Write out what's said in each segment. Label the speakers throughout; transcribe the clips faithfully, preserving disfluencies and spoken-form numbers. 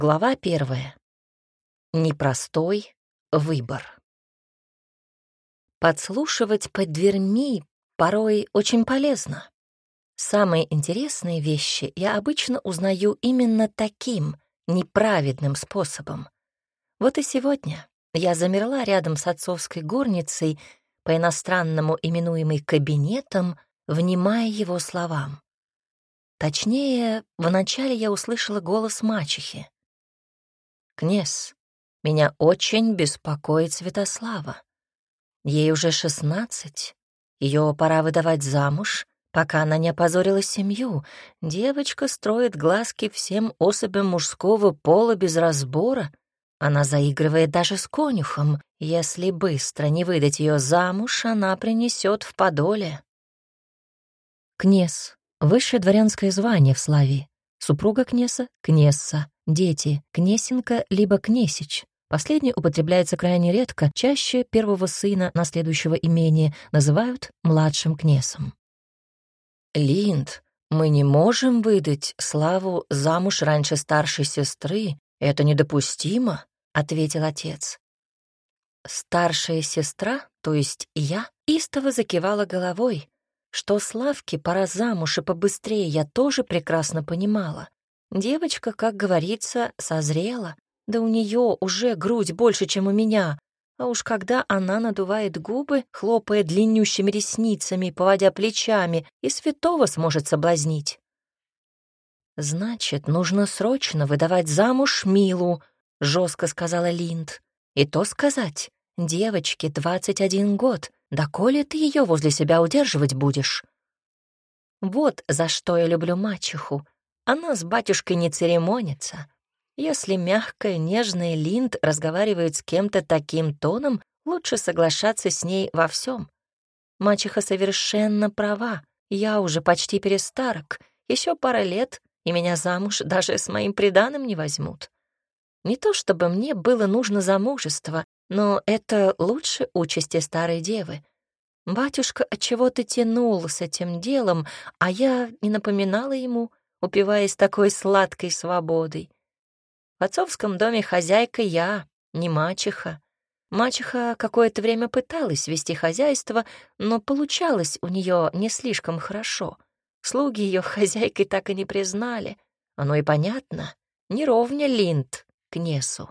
Speaker 1: Глава первая. Непростой выбор. Подслушивать под дверьми порой очень полезно. Самые интересные вещи я обычно узнаю именно таким неправедным способом. Вот и сегодня я замерла рядом с отцовской горницей, по-иностранному именуемой кабинетом, внимая его словам. Точнее, вначале я услышала голос мачехи. «Князь, меня очень беспокоит Святослава. Ей уже шестнадцать, ее пора выдавать замуж, пока она не опозорила семью. Девочка строит глазки всем особям мужского пола без разбора. Она заигрывает даже с конюхом. Если быстро не выдать ее замуж, она принесет в подоле». Князь — высшее дворянское звание в Славии. Супруга князя — кнесса. Дети — кнесенка либо кнесич. Последнее употребляется крайне редко, чаще первого сына наследующего имения называют младшим князем. «Линд, мы не можем выдать Славу замуж раньше старшей сестры. Это недопустимо», — ответил отец. Старшая сестра, то есть я, истово закивала головой. Что Славке пора замуж и побыстрее, я тоже прекрасно понимала. Девочка, как говорится, созрела, да у нее уже грудь больше, чем у меня, а уж когда она надувает губы, хлопая длиннющими ресницами, поводя плечами, и святого сможет соблазнить. «Значит, нужно срочно выдавать замуж Милу», — жестко сказала Линд. «И то сказать, девочке двадцать один год, доколе ты ее возле себя удерживать будешь?» Вот за что я люблю мачеху. Она с батюшкой не церемонится. Если мягкая, нежная Линд разговаривает с кем-то таким тоном, лучше соглашаться с ней во всем. Мачеха совершенно права. Я уже почти перестарок. Еще пара лет, и меня замуж даже с моим приданым не возьмут. Не то чтобы мне было нужно замужество, но это лучше участи старой девы. Батюшка отчего-то тянул с этим делом, а я не напоминала ему, упиваясь такой сладкой свободой. В отцовском доме хозяйка я, не мачеха. Мачеха какое-то время пыталась вести хозяйство, но получалось у нее не слишком хорошо. Слуги ее хозяйкой так и не признали. Оно и понятно, не ровня Линд к Несу.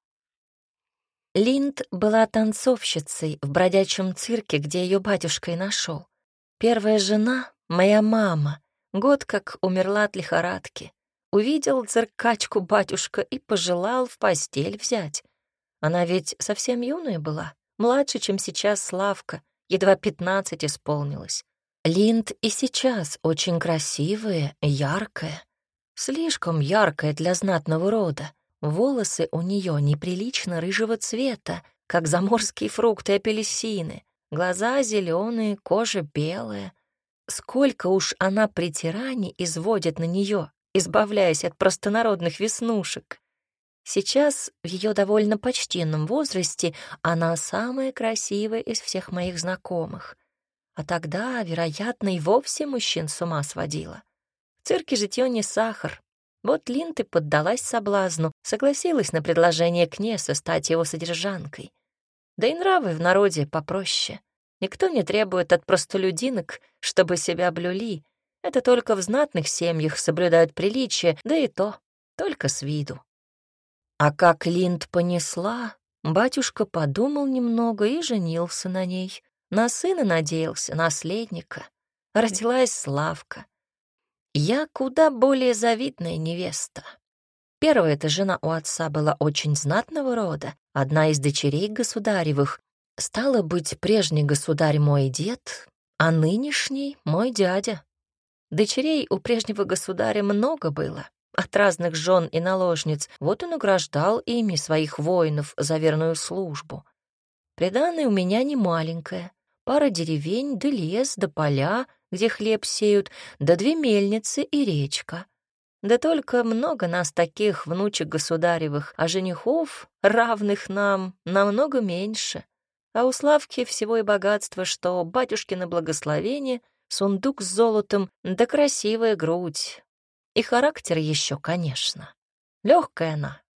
Speaker 1: Линд была танцовщицей в бродячем цирке, где ее батюшка и нашел. Первая жена — моя мама, год как умерла от лихорадки. Увидел циркачку батюшка и пожелал в постель взять. Она ведь совсем юная была, младше, чем сейчас Славка, едва пятнадцать исполнилось. Линд и сейчас очень красивая, яркая. Слишком яркая для знатного рода. Волосы у нее неприлично рыжего цвета, как заморские фрукты и апельсины. Глаза зеленые, кожа белая. Сколько уж она притираний изводит на нее, избавляясь от простонародных веснушек. Сейчас, в ее довольно почтенном возрасте, она самая красивая из всех моих знакомых. А тогда, вероятно, и вовсе мужчин с ума сводила. В цирке житье не сахар. Вот Линд и поддалась соблазну, согласилась на предложение князя стать его содержанкой. Да и нравы в народе попроще. Никто не требует от простолюдинок, чтобы себя блюли. Это только в знатных семьях соблюдают приличие, да и то только с виду. А как Линд понесла, батюшка подумал немного и женился на ней. На сына надеялся, наследника. Родилась Славка. Я куда более завидная невеста. Первая-то жена у отца была очень знатного рода, одна из дочерей государевых. Стало быть, прежний государь мой дед, а нынешний мой дядя. Дочерей у прежнего государя много было, от разных жен и наложниц, вот он награждал ими своих воинов за верную службу. Приданое у меня не маленькое, пара деревень, да лес, да поля, где хлеб сеют, да две мельницы и речка. Да только много нас таких, внучек государевых, а женихов, равных нам, намного меньше. А у Славки всего и богатство, что батюшкино благословение, сундук с золотом, да красивая грудь. И характер еще, конечно. Легкая она,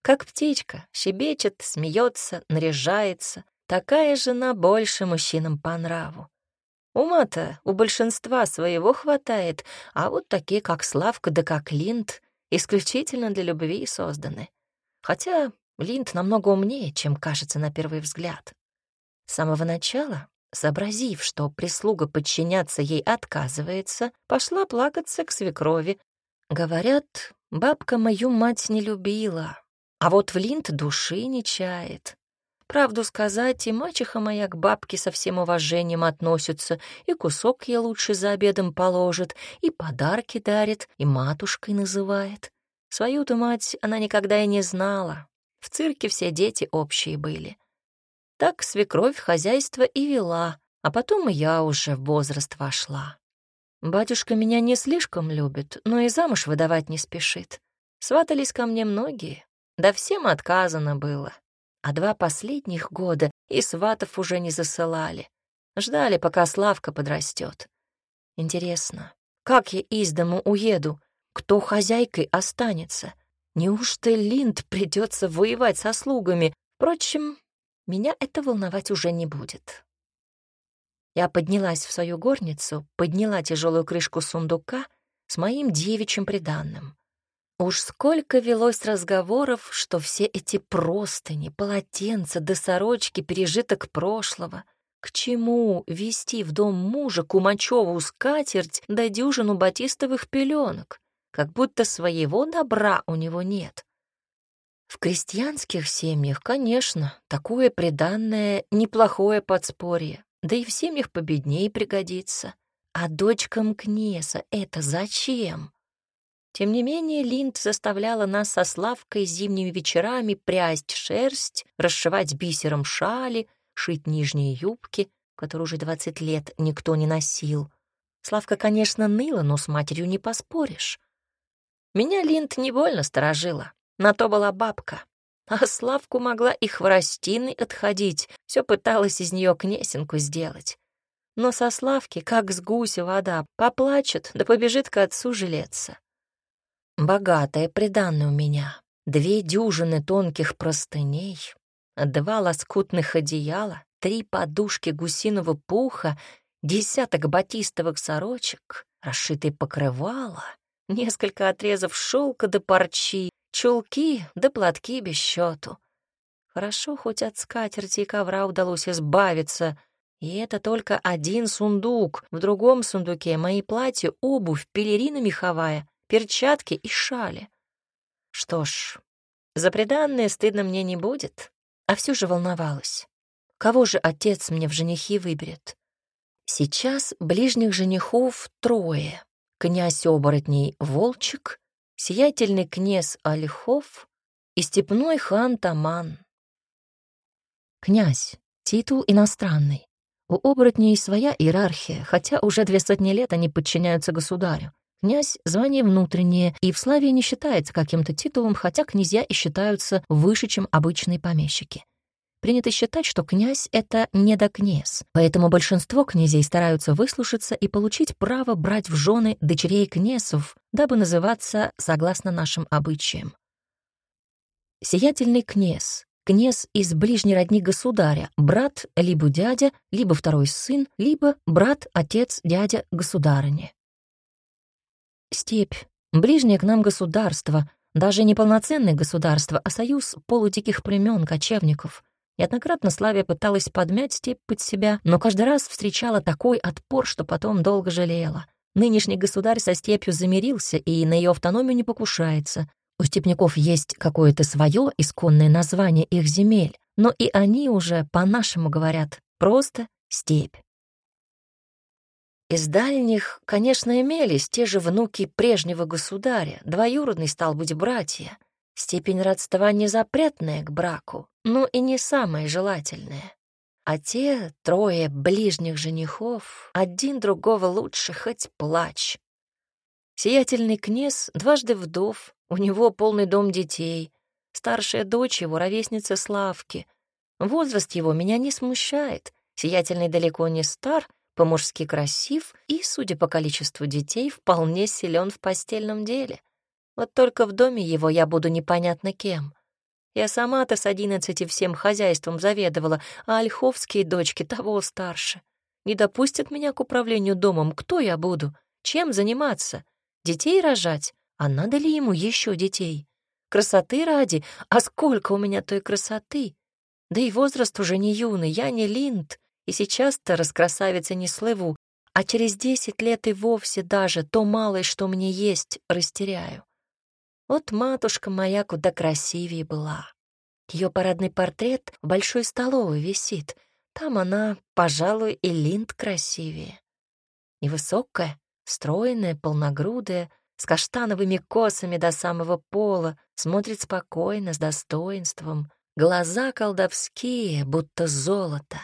Speaker 1: Как птичка, щебечет, смеется, наряжается. Такая жена больше мужчинам по нраву. Ума-то у большинства своего хватает, а вот такие, как Славка да как Линд, исключительно для любви созданы. Хотя Линд намного умнее, чем кажется на первый взгляд. С самого начала, сообразив, что прислуга подчиняться ей отказывается, пошла плакаться к свекрови. Говорят, бабка мою мать не любила, а вот в Линд души не чает. Правду сказать, и мачеха моя к бабке со всем уважением относится, и кусок ей лучше за обедом положит, и подарки дарит, и матушкой называет. Свою-то мать она никогда и не знала. В цирке все дети общие были. Так свекровь хозяйство и вела, а потом и я уже в возраст вошла. Батюшка меня не слишком любит, но и замуж выдавать не спешит. Сватались ко мне многие, да всем отказано было. А два последних года и сватов уже не засылали. Ждали, пока Славка подрастет. Интересно, как я из дому уеду? Кто хозяйкой останется? Неужто Линд придется воевать со слугами? Впрочем, меня это волновать уже не будет. Я поднялась в свою горницу, подняла тяжелую крышку сундука с моим девичьим приданным. Уж сколько велось разговоров, что все эти простыни, полотенца да сорочки — пережиток прошлого. К чему везти в дом мужа кумачевую скатерть да дюжину батистовых пеленок, как будто своего добра у него нет? В крестьянских семьях, конечно, такое приданное — неплохое подспорье, да и в семьях победней пригодится. А дочкам князя это зачем? Тем не менее, Линд заставляла нас со Славкой зимними вечерами прясть шерсть, расшивать бисером шали, шить нижние юбки, которые уже двадцать лет никто не носил. Славка, конечно, ныла, но с матерью не поспоришь. Меня Линд не больно сторожила, на то была бабка. А Славку могла и хворостиной отходить, все пыталась из нее князинку сделать. Но со Славки, как с гуся вода, поплачет, да побежит к отцу жалеться. Богатое приданное у меня. Две дюжины тонких простыней, два лоскутных одеяла, три подушки гусиного пуха, десяток батистовых сорочек, расшитые покрывала, несколько отрезов шелка да парчи, чулки да платки без счету. Хорошо, хоть от скатерти и ковра удалось избавиться, и это только один сундук. В другом сундуке мои платья, обувь, пелерина меховая, перчатки и шали. Что ж, за приданное стыдно мне не будет, а все же волновалась. Кого же отец мне в женихи выберет? Сейчас ближних женихов трое. Князь-оборотней Волчик, сиятельный князь Ольхов и степной хан Таман. Князь — титул иностранный. У оборотней своя иерархия, хотя уже две сотни лет они подчиняются государю. Князь — звание внутреннее, и в славе не считается каким-то титулом, хотя князья и считаются выше, чем обычные помещики. Принято считать, что князь — это недокнязь, поэтому большинство князей стараются выслушаться и получить право брать в жены дочерей князев, дабы называться согласно нашим обычаям. Сиятельный князь — князь из ближней родни государя, брат либо дядя, либо второй сын, либо брат, отец, дядя государыни. Степь — ближнее к нам государство, даже не полноценное государство, а союз полудиких племен, кочевников. Неоднократно Славия пыталась подмять степь под себя, но каждый раз встречала такой отпор, что потом долго жалела. Нынешний государь со степью замирился и на ее автономию не покушается. У степняков есть какое-то свое исконное название их земель, но и они уже по-нашему говорят просто «степь». Из дальних, конечно, имелись те же внуки прежнего государя, двоюродный, стал быть, братья. Степень родства незапретная к браку, но и не самая желательная. А те трое ближних женихов, один другого лучше, хоть плачь. Сиятельный князь дважды вдов, у него полный дом детей. Старшая дочь его — ровесница Славки. Возраст его меня не смущает. Сиятельный далеко не стар, по-мужски красив и, судя по количеству детей, вполне силен в постельном деле. Вот только в доме его я буду непонятно кем. Я сама-то с одиннадцати всем хозяйством заведовала, а ольховские дочки того старше. Не допустят меня к управлению домом. Кто я буду? Чем заниматься? Детей рожать? А надо ли ему еще детей? Красоты ради? А сколько у меня той красоты? Да и возраст уже не юный, я не Линд, и сейчас-то раскрасавица не слыву, а через десять лет и вовсе даже то малое, что мне есть, растеряю. Вот матушка моя куда красивее была. Ее парадный портрет в большой столовой висит. Там она, пожалуй, и Линд красивее. Невысокая, стройная, полногрудая, с каштановыми косами до самого пола, смотрит спокойно, с достоинством. Глаза колдовские, будто золото.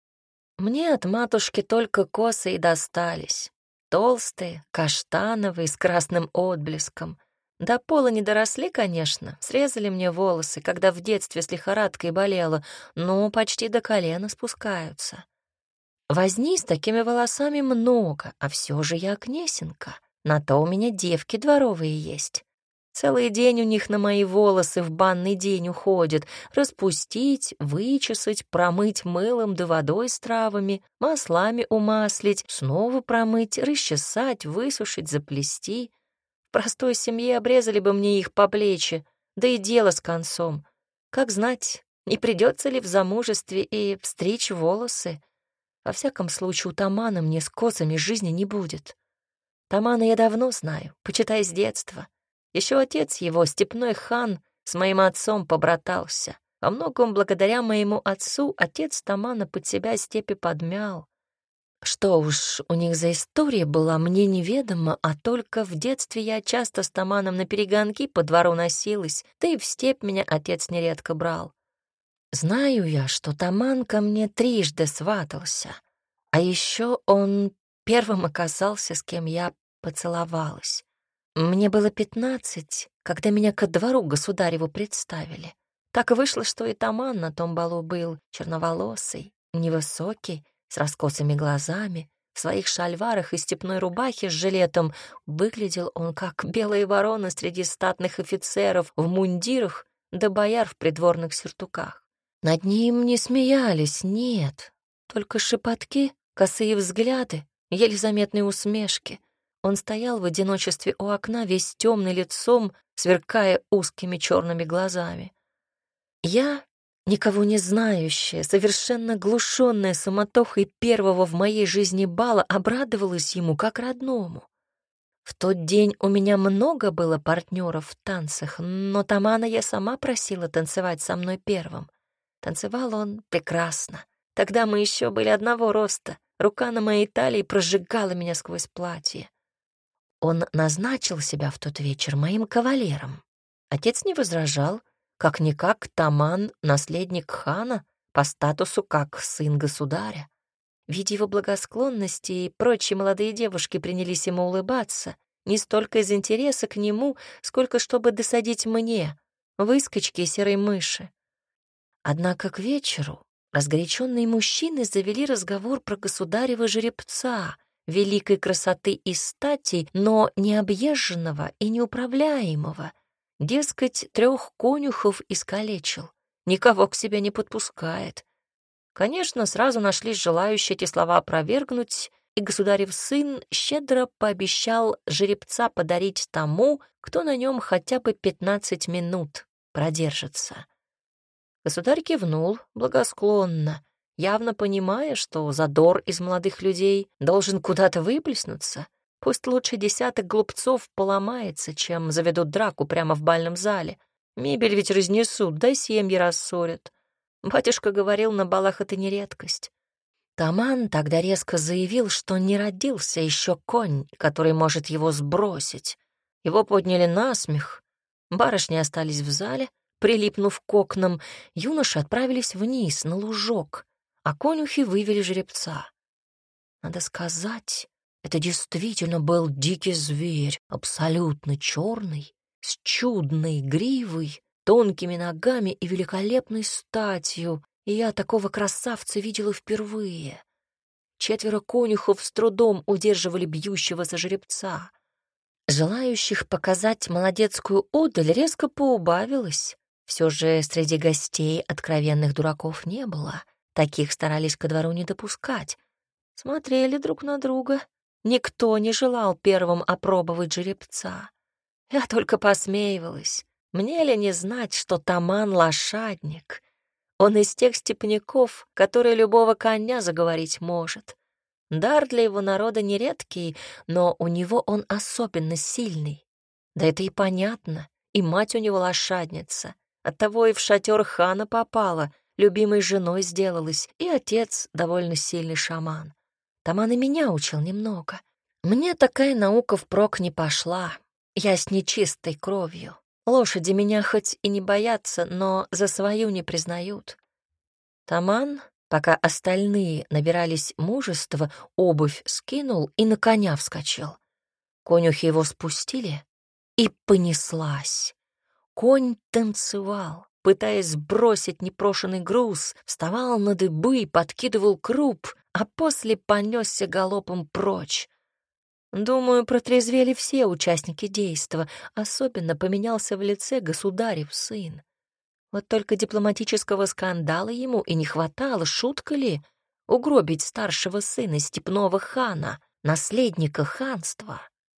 Speaker 1: Мне от матушки только косы и достались. Толстые, каштановые, с красным отблеском. До пола не доросли, конечно, срезали мне волосы, когда в детстве с лихорадкой болела, но почти до колена спускаются. Возни с такими волосами много, а все же я князенка. На то у меня девки дворовые есть. Целый день у них на мои волосы в банный день уходит. Распустить, вычесать, промыть мылом да водой с травами, маслами умаслить, снова промыть, расчесать, высушить, заплести. В простой семье обрезали бы мне их по плечи, да и дело с концом. Как знать, не придется ли в замужестве и встричь волосы. Во всяком случае, у Тамана мне с косами жизни не будет. Тамана я давно знаю, почитай с детства. Еще отец его, степной хан, с моим отцом побратался. Во многом благодаря моему отцу отец Тамана под себя степи подмял. Что уж у них за история была, мне неведомо, а только в детстве я часто с Таманом на перегонки по двору носилась, да и в степь меня отец нередко брал. Знаю я, что Таман ко мне трижды сватался, а еще он первым оказался, с кем я поцеловалась. Мне было пятнадцать, когда меня ко двору государеву представили. Так и вышло, что и Таман на том балу был черноволосый, невысокий, с раскосыми глазами, в своих шальварах и степной рубахе с жилетом. Выглядел он как белая ворона среди статных офицеров в мундирах да бояр в придворных сюртуках. Над ним не смеялись, нет, только шепотки, косые взгляды, еле заметные усмешки. Он стоял в одиночестве у окна, весь темный лицом, сверкая узкими черными глазами. Я, никого не знающая, совершенно глушенная суматохой первого в моей жизни бала, обрадовалась ему как родному. В тот день у меня много было партнеров в танцах, но Тамана я сама просила танцевать со мной первым. Танцевал он прекрасно. Тогда мы еще были одного роста. Рука на моей талии прожигала меня сквозь платье. Он назначил себя в тот вечер моим кавалером. Отец не возражал, как-никак Таман — наследник хана, по статусу как сын государя. Видя его благосклонности, и прочие молодые девушки принялись ему улыбаться, не столько из интереса к нему, сколько чтобы досадить мне, выскочки и серой мыши. Однако к вечеру разгоряченные мужчины завели разговор про государева жеребца, великой красоты и стати, но необъезженного и неуправляемого. Дескать, трех конюхов искалечил, никого к себе не подпускает. Конечно, сразу нашлись желающие эти слова опровергнуть, и государев сын щедро пообещал жеребца подарить тому, кто на нем хотя бы пятнадцать минут продержится. Государь кивнул благосклонно, явно понимая, что задор из молодых людей должен куда-то выплеснуться. Пусть лучше десяток глупцов поломается, чем заведут драку прямо в бальном зале. Мебель ведь разнесут, да семьи рассорят. Батюшка говорил, на балах это не редкость. Таман тогда резко заявил, что не родился еще конь, который может его сбросить. Его подняли на смех. Барышни остались в зале, прилипнув к окнам. Юноши отправились вниз, на лужок, а конюхи вывели жеребца. Надо сказать, это действительно был дикий зверь, абсолютно черный, с чудной гривой, тонкими ногами и великолепной статью, и я такого красавца видела впервые. Четверо конюхов с трудом удерживали бьющегося жеребца. Желающих показать молодецкую удаль резко поубавилось. Все же среди гостей откровенных дураков не было. Таких старались ко двору не допускать. Смотрели друг на друга. Никто не желал первым опробовать жеребца. Я только посмеивалась. Мне ли не знать, что Таман — лошадник? Он из тех степняков, которые любого коня заговорить может. Дар для его народа нередкий, но у него он особенно сильный. Да это и понятно, и мать у него лошадница. Оттого и в шатер хана попала, любимой женой сделалась, и отец довольно сильный шаман. Таман и меня учил немного. Мне такая наука впрок не пошла. Я с нечистой кровью. Лошади меня хоть и не боятся, но за свою не признают. Таман, пока остальные набирались мужества, обувь скинул и на коня вскочил. Конюхи его спустили, и понеслась. Конь танцевал, пытаясь сбросить непрошенный груз, вставал на дыбы, подкидывал круп, а после понесся галопом прочь. Думаю, протрезвели все участники действа, особенно поменялся в лице государев сын. Вот только дипломатического скандала ему и не хватало, шутка ли, угробить старшего сына степного хана, наследника ханства.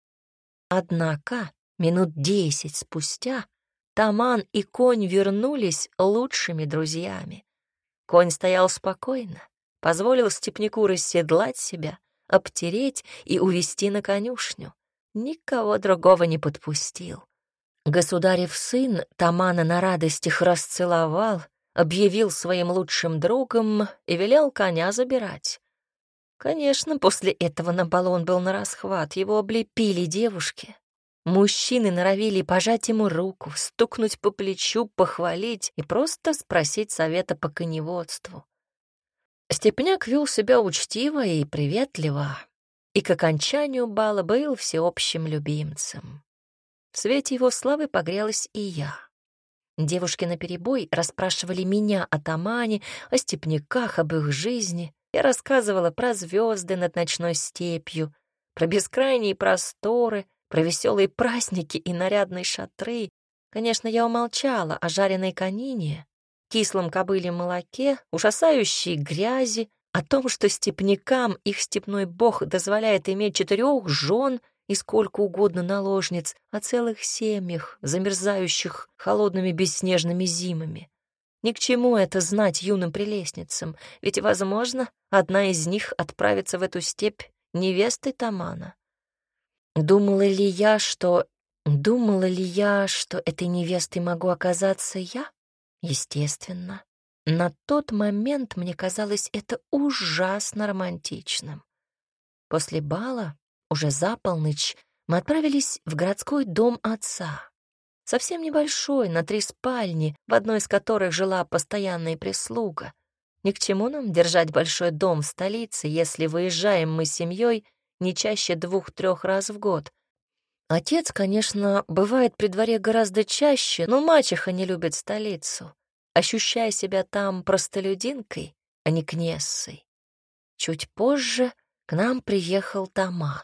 Speaker 1: Однако минут десять спустя Таман и конь вернулись лучшими друзьями. Конь стоял спокойно, позволил степняку расседлать себя, обтереть и увести на конюшню. Никого другого не подпустил. Государев сын Тамана на радостях расцеловал, объявил своим лучшим другом и велел коня забирать. Конечно, после этого на балу он был нарасхват, его облепили девушки. Мужчины норовили пожать ему руку, стукнуть по плечу, похвалить и просто спросить совета по коневодству. Степняк вел себя учтиво и приветливо, и к окончанию бала был всеобщим любимцем. В свете его славы погрелась и я. Девушки наперебой расспрашивали меня о Тамане, о степняках, об их жизни. Я рассказывала про звезды над ночной степью, про бескрайние просторы, про веселые праздники и нарядные шатры. Конечно, я умолчала о жареной конине, кислом кобыльем молоке, ужасающей грязи, о том, что степнякам их степной бог дозволяет иметь четырех жен и сколько угодно наложниц, о целых семьях, замерзающих холодными бесснежными зимами. Ни к чему это знать юным прелестницам, ведь, возможно, одна из них отправится в эту степь невестой Тамана. Думала ли я, что... Думала ли я, что этой невестой могу оказаться я? Естественно. На тот момент мне казалось это ужасно романтичным. После бала, уже за полночь, мы отправились в городской дом отца. Совсем небольшой, на три спальни, в одной из которых жила постоянная прислуга. Ни к чему нам держать большой дом в столице, если выезжаем мы с семьей не чаще двух-трех раз в год. Отец, конечно, бывает при дворе гораздо чаще, но мачеха не любит столицу, ощущая себя там простолюдинкой, а не кнессой. Чуть позже к нам приехал Таман.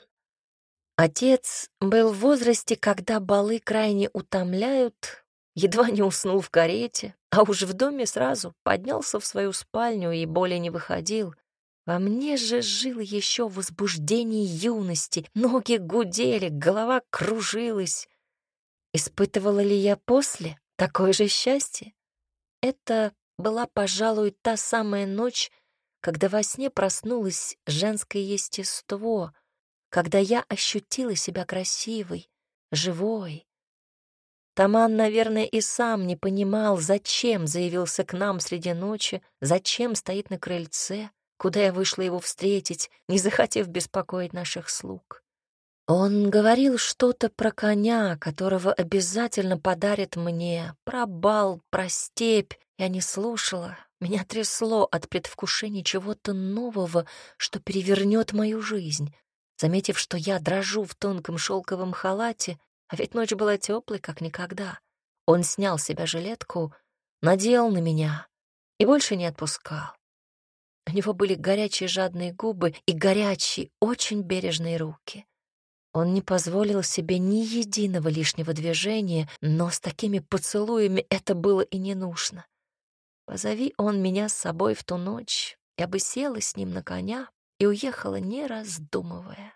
Speaker 1: Отец был в возрасте, когда балы крайне утомляют, едва не уснул в карете, а уж в доме сразу поднялся в свою спальню и более не выходил. Во мне же жило еще возбуждение юности, ноги гудели, голова кружилась. Испытывала ли я после такое же счастье? Это была, пожалуй, та самая ночь, когда во сне проснулось женское естество, когда я ощутила себя красивой, живой. Таман, наверное, и сам не понимал, зачем заявился к нам среди ночи, зачем стоит на крыльце, куда я вышла его встретить, не захотев беспокоить наших слуг. Он говорил что-то про коня, которого обязательно подарит мне, про бал, про степь. Я не слушала, меня трясло от предвкушения чего-то нового, что перевернет мою жизнь. Заметив, что я дрожу в тонком шелковом халате, а ведь ночь была теплой, как никогда, он снял с себя жилетку, надел на меня и больше не отпускал. У него были горячие жадные губы и горячие, очень бережные руки. Он не позволил себе ни единого лишнего движения, но с такими поцелуями это было и не нужно. Позови он меня с собой в ту ночь, я бы села с ним на коня и уехала, не раздумывая.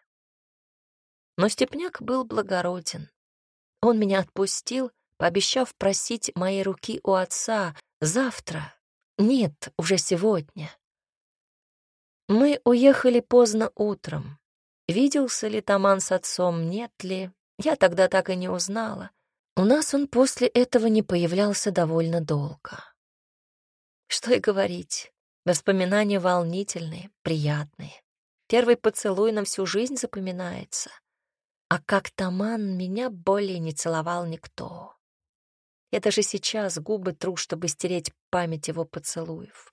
Speaker 1: Но степняк был благороден. Он меня отпустил, пообещав просить моей руки у отца завтра. Нет, уже сегодня. Мы уехали поздно утром. Виделся ли Таман с отцом, нет ли, я тогда так и не узнала. У нас он после этого не появлялся довольно долго. Что и говорить, воспоминания волнительные, приятные. Первый поцелуй на всю жизнь запоминается. А как Таман меня более не целовал никто. Я даже сейчас губы тру, чтобы стереть память его поцелуев.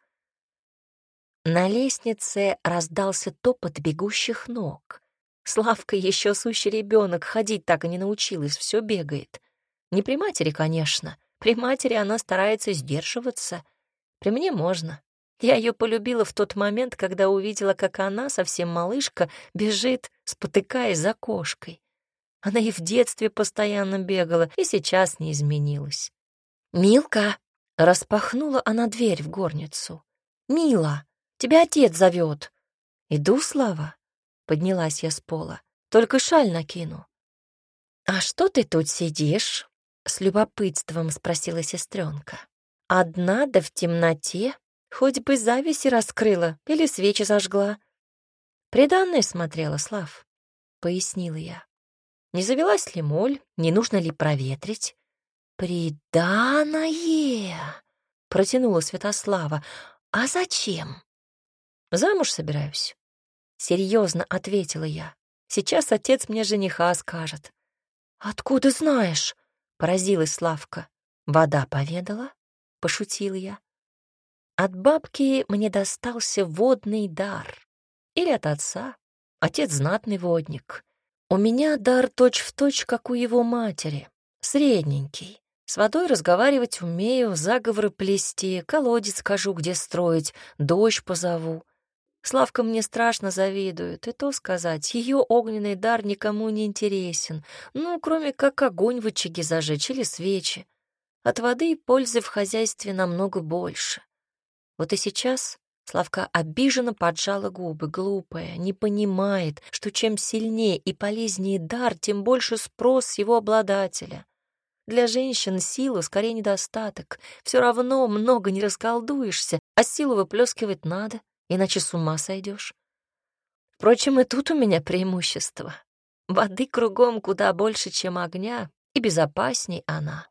Speaker 1: На лестнице раздался топот бегущих ног. Славка еще сущий ребенок, ходить так и не научилась, все бегает. Не при матери, конечно. При матери она старается сдерживаться. При мне можно. Я ее полюбила в тот момент, когда увидела, как она, совсем малышка, бежит, спотыкаясь за кошкой. Она и в детстве постоянно бегала, и сейчас не изменилась. «Милка!» — распахнула она дверь в горницу. «Мила, тебя отец зовет!» «Иду, Слава!» — поднялась я с пола. «Только шаль накину». «А что ты тут сидишь?» — с любопытством спросила сестренка. «Одна да в темноте? Хоть бы завеси раскрыла или свечи зажгла». «Приданное смотрела, Слав», — пояснила я. «Не завелась ли моль, не нужно ли проветрить?» «Приданое!» — протянула Святослава. «А зачем?» «Замуж собираюсь», — серьезно ответила я. «Сейчас отец мне жениха скажет». «Откуда знаешь?» — поразилась Славка. «Вода поведала?» — пошутила я. От бабки мне достался водный дар. Или от отца. Отец знатный водник. У меня дар точь-в-точь, как у его матери. Средненький. С водой разговаривать умею, заговоры плести, колодец скажу, где строить, дождь позову. Славка мне страшно завидует, и то сказать, ее огненный дар никому не интересен, ну, кроме как огонь в очаге зажечь или свечи. От воды пользы в хозяйстве намного больше. Вот и сейчас Славка обиженно поджала губы, глупая, не понимает, что чем сильнее и полезнее дар, тем больше спрос с его обладателя. Для женщин силы скорее недостаток. Все равно много не расколдуешься, а силу выплескивать надо, иначе с ума сойдешь. Впрочем, и тут у меня преимущество. Воды кругом куда больше, чем огня, и безопасней она.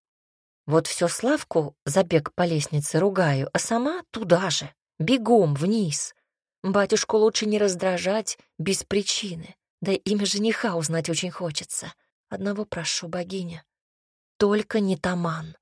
Speaker 1: Вот все Славку за бег по лестнице ругаю, а сама туда же, бегом вниз. Батюшку лучше не раздражать без причины, да и имя жениха узнать очень хочется. Одного прошу, богиня. Только не Таман.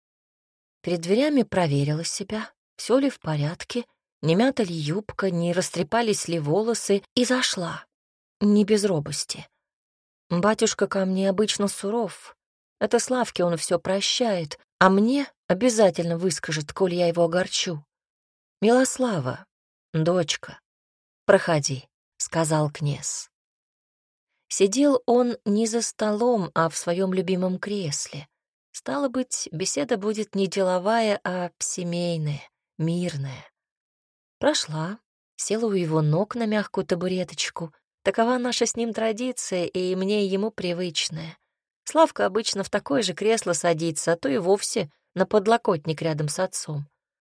Speaker 1: Перед дверями проверила себя, все ли в порядке, не мята ли юбка, не растрепались ли волосы, и зашла, не без робости. Батюшка ко мне обычно суров. Это Славке он все прощает, а мне обязательно выскажет, коль я его огорчу. «Милослава, дочка, проходи», — сказал князь. Сидел он не за столом, а в своем любимом кресле. Стало быть, беседа будет не деловая, а семейная, мирная. Прошла, села у его ног на мягкую табуреточку. Такова наша с ним традиция, и мне и ему привычная. Славка обычно в такое же кресло садится, а то и вовсе на подлокотник рядом с отцом.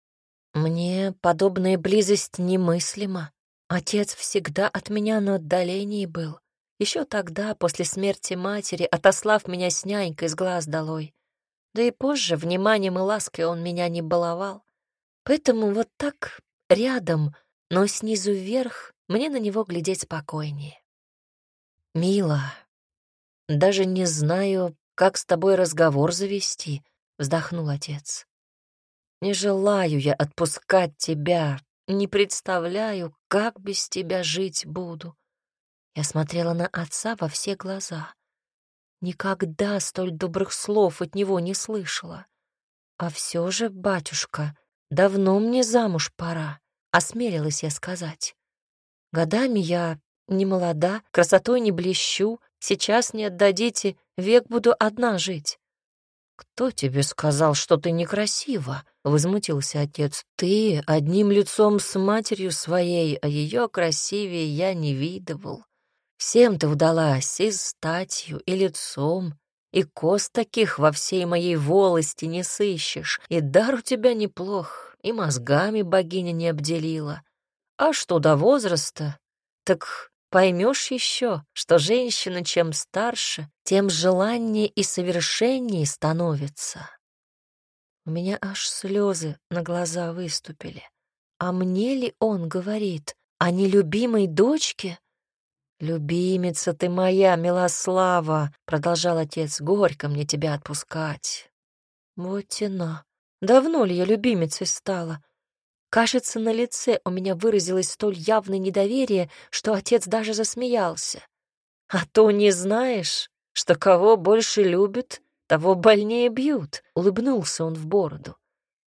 Speaker 1: Мне подобная близость немыслима. Отец всегда от меня на отдалении был. Еще тогда, после смерти матери, отослав меня с нянькой с глаз долой. Да и позже вниманием и лаской он меня не баловал. Поэтому вот так рядом, но снизу вверх, мне на него глядеть спокойнее. «Мила, даже не знаю, как с тобой разговор завести», — вздохнул отец. «Не желаю я отпускать тебя, не представляю, как без тебя жить буду». Я смотрела на отца во все глаза. Никогда столь добрых слов от него не слышала. А все же, батюшка, давно мне замуж пора, осмелилась я сказать. Годами я Не молода, красотой не блещу. Сейчас не отдадите, век буду одна жить». «Кто тебе сказал, что ты некрасива?» — возмутился отец. «Ты одним лицом с матерью своей, а ее красивее я не видывал. Всем ты удалась и статью, и лицом, и кост таких во всей моей волости не сыщешь, и дар у тебя неплох, и мозгами богиня не обделила. А что до возраста, так поймешь еще, что женщина чем старше, тем желаннее и совершеннее становится». У меня аж слезы на глаза выступили. А мне ли он говорит, а не любимой дочке? «Любимица ты моя, Милослава!» — продолжал отец, — «горько мне тебя отпускать». Вот тена. Давно ли я любимицей стала? Кажется, на лице у меня выразилось столь явное недоверие, что отец даже засмеялся. «А то не знаешь, что кого больше любят, того больнее бьют», — улыбнулся он в бороду.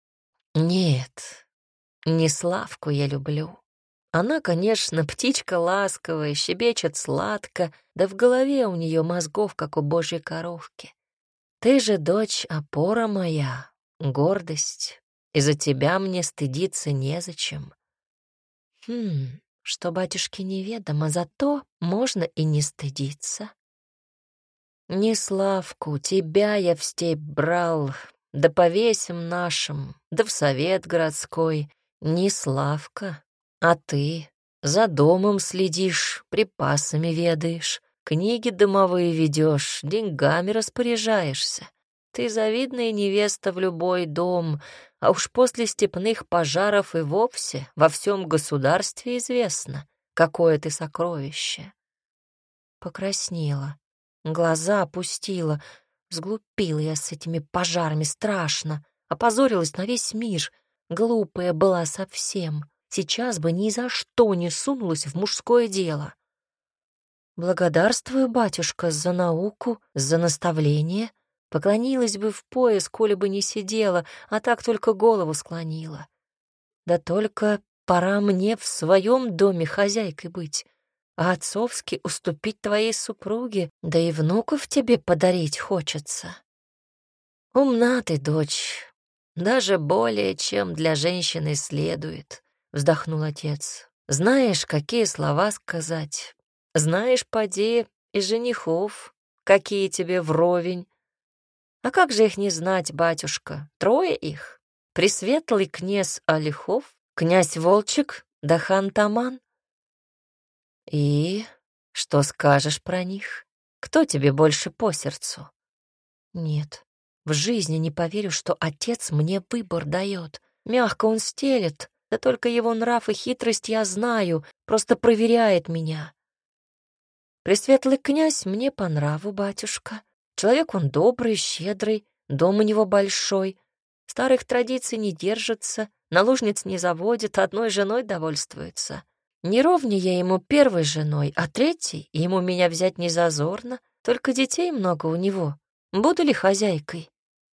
Speaker 1: «Нет, не Славку я люблю. Она, конечно, птичка ласковая, щебечет сладко, да в голове у нее мозгов, как у божьей коровки. Ты же, дочь, опора моя, гордость, и за тебя мне стыдиться незачем». Хм, что батюшке неведомо, зато можно и не стыдиться. «Не Славку, тебя я в степь брал, да повесим нашим, да в совет городской. Не Славка, а ты за домом следишь, припасами ведаешь, книги домовые ведешь, деньгами распоряжаешься. Ты завидная невеста в любой дом, а уж после степных пожаров и вовсе во всем государстве известно, какое ты сокровище». Покраснела, глаза опустила. Сглупила я с этими пожарами страшно, опозорилась на весь мир. Глупая была совсем. Сейчас бы ни за что не сунулась в мужское дело. «Благодарствую, батюшка, за науку, за наставление. Поклонилась бы в пояс, коли бы не сидела, а так только голову склонила. Да только пора мне в своем доме хозяйкой быть, а отцовски уступить твоей супруге, да и внуков тебе подарить хочется». «Умна ты, дочь, даже более, чем для женщины следует», — вздохнул отец. «Знаешь, какие слова сказать. Знаешь, поди, и женихов, какие тебе вровень. А как же их не знать, батюшка? Трое их. Пресветлый князь Олехов, князь Волчек да хан Таман. И что скажешь про них? Кто тебе больше по сердцу?» «Нет, в жизни не поверю, что отец мне выбор дает. Мягко он стелет, да только его нрав и хитрость я знаю, просто проверяет меня. Пресветлый князь мне по нраву, батюшка. Человек он добрый, щедрый, дом у него большой. Старых традиций не держится, наложниц не заводит, одной женой довольствуется. Не ровня я ему первой женой, а третьей ему меня взять не зазорно, только детей много у него. Буду ли хозяйкой?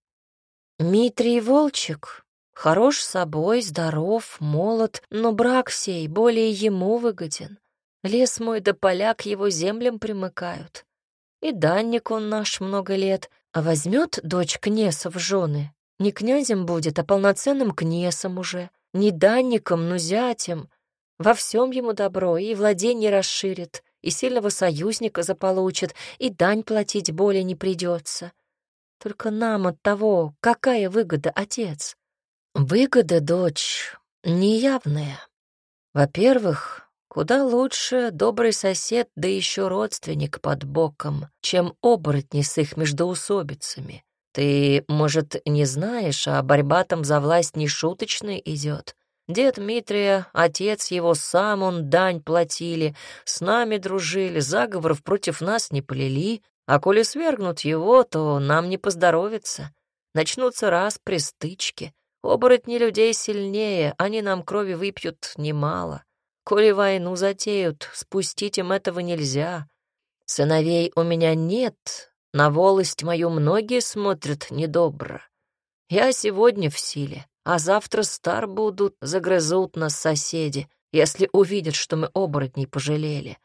Speaker 1: Митрий Волчек хорош собой, здоров, молод, но брак сей более ему выгоден. Лес мой да поля к его землям примыкают. И данник он наш много лет, а возьмет дочь князя в жены. Не князем будет, а полноценным князем уже. Не данником, но зятем. Во всем ему добро, и владение расширит, и сильного союзника заполучит, и дань платить более не придется. Только нам от того какая выгода, отец? Выгода, дочь, неявная. Во-первых, куда лучше добрый сосед, да еще родственник под боком, чем оборотни с их междоусобицами. Ты, может, не знаешь, а борьба там за власть нешуточная идет. Дед Митрия, отец его, сам он дань платили, с нами дружили, заговоров против нас не плели, а коли свергнут его, то нам не поздоровится. Начнутся распри, стычки. Оборотни людей сильнее, они нам крови выпьют немало. Коли войну затеют, спустить им этого нельзя. Сыновей у меня нет, на волость мою многие смотрят недобро. Я сегодня в силе, а завтра стар будут, загрызут нас соседи, если увидят, что мы оборотней пожалели.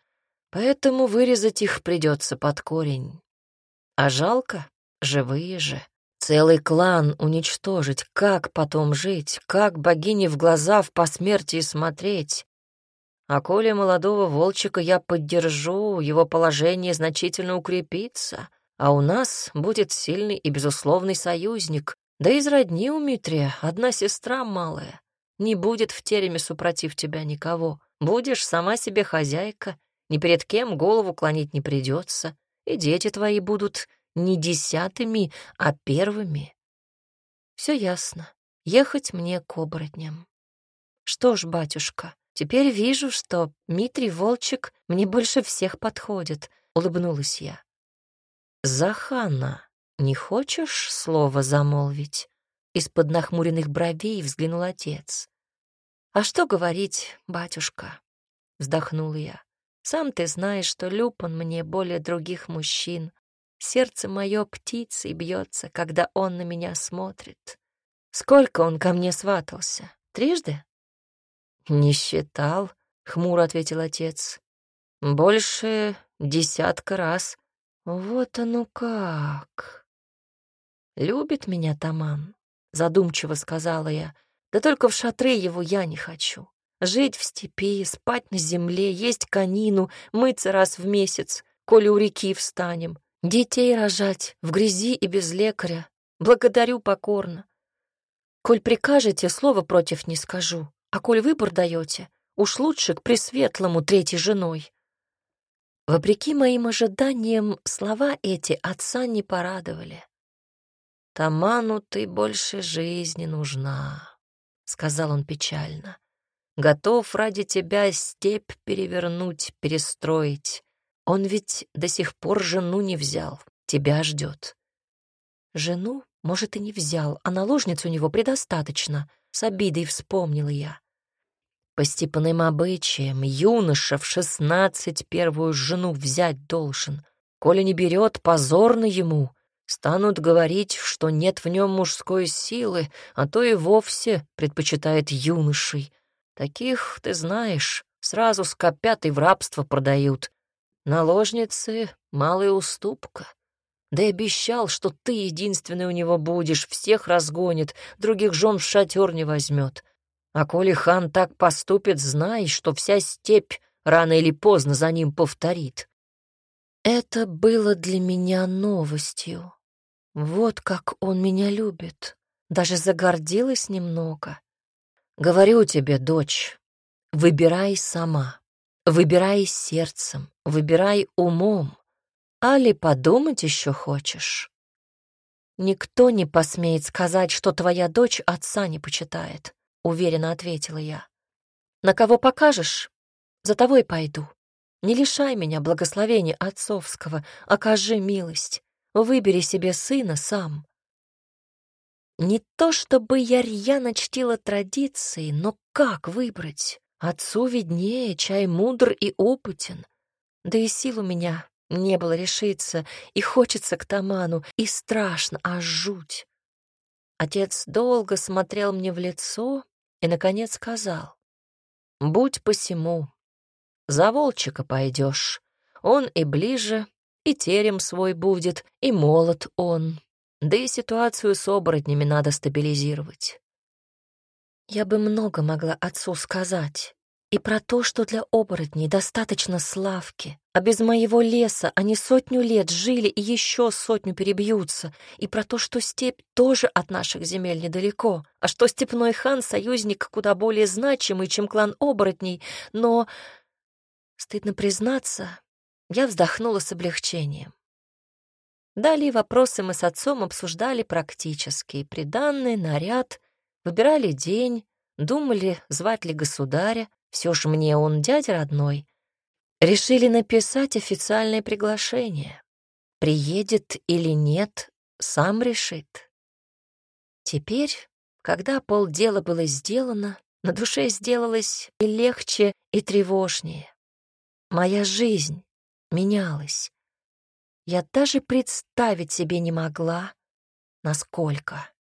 Speaker 1: Поэтому вырезать их придется под корень. А жалко, живые же. Целый клан уничтожить, как потом жить, как богине в глаза в посмертии смотреть. А коли молодого волчика я поддержу, его положение значительно укрепится, а у нас будет сильный и безусловный союзник. Да из родни у Митрия одна сестра малая. Не будет в тереме супротив тебя никого. Будешь сама себе хозяйка, ни перед кем голову клонить не придется, и дети твои будут не десятыми, а первыми. Все ясно. Ехать мне к оборотням. Что ж, батюшка, теперь вижу, что Митрий Волчек мне больше всех подходит, улыбнулась я. За хана не хочешь слово замолвить? Из-под нахмуренных бровей взглянул отец. А что говорить, батюшка? Вздохнула я. Сам ты знаешь, что люб он мне более других мужчин. Сердце мое птицей бьется, когда он на меня смотрит. Сколько он ко мне сватался? Трижды? Не считал, хмуро ответил отец. Больше десятка раз. Вот оно как. Любит меня Таман, задумчиво сказала я. Да только в шатре его я не хочу. Жить в степи, спать на земле, есть конину, мыться раз в месяц, коли у реки встанем. Детей рожать в грязи и без лекаря. Благодарю покорно. Коль прикажете, слова против не скажу. А коль выбор даете, уж лучше к Пресветлому третьей женой. Вопреки моим ожиданиям, слова эти отца не порадовали. «Таману ты больше жизни нужна», — сказал он печально. «Готов ради тебя степь перевернуть, перестроить. Он ведь до сих пор жену не взял, тебя ждет». Жену, может, и не взял, а наложниц у него предостаточно, с обидой вспомнила я. По степным обычаям юноша в шестнадцать первую жену взять должен. Коли не берет, позорно ему. Станут говорить, что нет в нем мужской силы, а то и вовсе предпочитает юношей. Таких, ты знаешь, сразу скопят и в рабство продают. Наложницы — малая уступка. Да и обещал, что ты единственный у него будешь, всех разгонит, других жен в шатер не возьмет. А коли хан так поступит, знай, что вся степь рано или поздно за ним повторит. Это было для меня новостью. Вот как он меня любит. Даже загордилась немного. Говорю тебе, дочь, выбирай сама. Выбирай сердцем, выбирай умом. Али подумать еще хочешь? Никто не посмеет сказать, что твоя дочь отца не почитает, уверенно ответила я. На кого покажешь, за того и пойду. Не лишай меня благословения отцовского, окажи милость. Выбери себе сына сам. Не то чтобы я рьяно чтила традиции, но как выбрать? Отцу виднее, чай мудр и опытен. Да и сил у меня не было решиться, и хочется к Таману, и страшно, аж жуть. Отец долго смотрел мне в лицо и, наконец, сказал: «Будь посему, за Волчика пойдешь. Он и ближе, и терем свой будет, и молод он. Да и ситуацию с оборотнями надо стабилизировать». Я бы много могла отцу сказать. И про то, что для оборотней достаточно славки, а без моего леса они сотню лет жили и еще сотню перебьются, и про то, что степь тоже от наших земель недалеко, а что степной хан — союзник куда более значимый, чем клан оборотней, но, стыдно признаться, я вздохнула с облегчением. Далее вопросы мы с отцом обсуждали практически: приданный, наряд, выбирали день, думали, звать ли государя. Все ж мне он дядя родной. Решили написать официальное приглашение. Приедет или нет, сам решит. Теперь, когда полдела было сделано, на душе сделалось и легче, и тревожнее. Моя жизнь менялась. Я даже представить себе не могла, насколько.